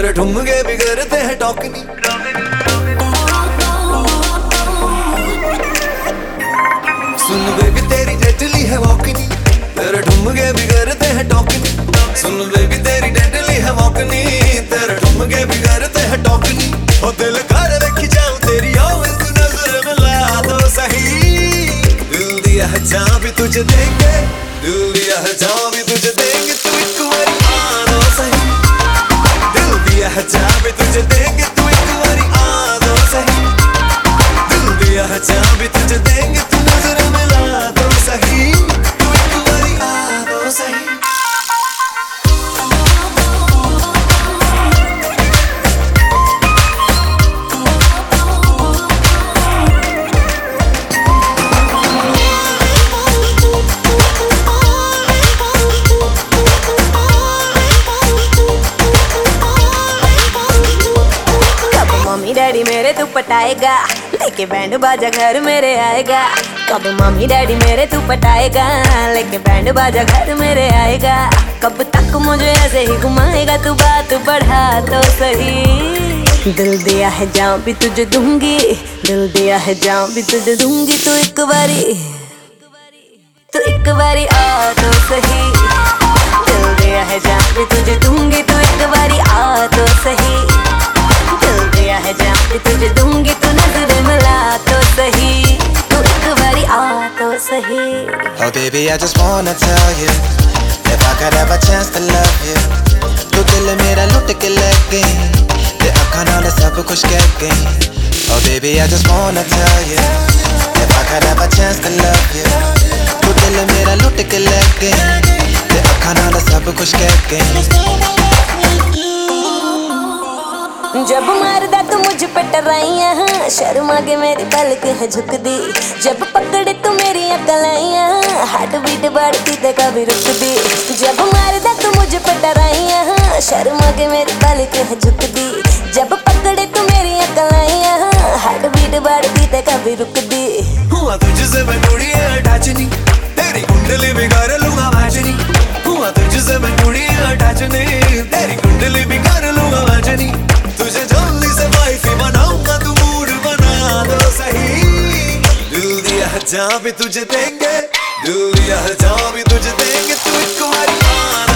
तेरे ठुमके भी करते हैं टॉकनी। सुन बेबी तेरी डेडली है वॉकनी, तेरे ठुमके भी करते हैं टॉकनी। सुन बेबी तेरी डेडली है वॉकनी, तेरे ठुमके भी करते हैं टॉकनी। ओ दिल कर रखी जाऊं तेरी और तू नजर मिला दो सही। दिल दिया है जहां भी तुझे देंगे, दिल दिया है जहां भी तुझे देंगे, तू एक बारी आ दो सही। दिल दिया है जहां भी तुझे देंगे, तू एक बारी आ दो सही। दिल दिया है जहां भी तुझे देंगे, तू नजर मिला दो सही। तू एक बारी आ दो सही। मम्मी डैडी मेरे तू पटाएगा, लेके बैंड बाजा घर मेरे आएगा। कब मम्मी डैडी मेरे तू पटाएगा, लेके बैंड बाजा घर मेरे आएगा। कब तक मुझे ऐसे ही घुमाएगा, तू बात बढ़ा तो सही। दिल दिया है जहाँ भी तुझे दूंगी, दिल दिया है जहाँ भी तुझे दूंगी, तू एक बारी आ तो सही। दिल दिया है जहाँ भी तुझे दूंगी, तू एक बारी आ तो सही। दिल दिया है जहाँ भी तुझे दूंगी, तू नजर मिला तो सही। तू एक बारी आ तो सही। Oh baby, I just wanna tell you, if I could have a chance to love you, तू दिल मेरा लुट के ले गई, ते अखां नाल सब कुछ कह गई। Oh baby, I just wanna tell you, if I could have a chance to love you, तू दिल मेरा लुट के ले गई, ते अखां नाल सब कुछ कह गई। जब मारदा तू मुझ पे टराइयां, शर्मा के मेरी पलक है झुक दी। जब पकड़े तू मेरी कलाइयां, हार्ट बीट बढ़ती ते कभी रुक दी। जब मारदा तू मुझ पे टराइयां, शर्मा के मेरी पलक है झुक दी। जब पकड़े तू मेरी कलाइयां, हार्ट बीट बढ़ती ते कभी रुक दी। हुआ तुझसे मैं थोड़ी अटैच नहीं, तेरी कुंडली बिगाड़ लूंगा मैच नहीं। हुआ तुझसे मैं थोड़ी अटैच नहीं, तेरी कुंडली बिगाड़ लूंगा मैच नहीं। तुझे जल्दी से वाइफी बनाऊंगा, तू मूड बना दो सही। दिल दिया है जहाँ भी तुझे देंगे, दिल दिया है जहाँ भी तुझे देंगे, तू एक बारी आ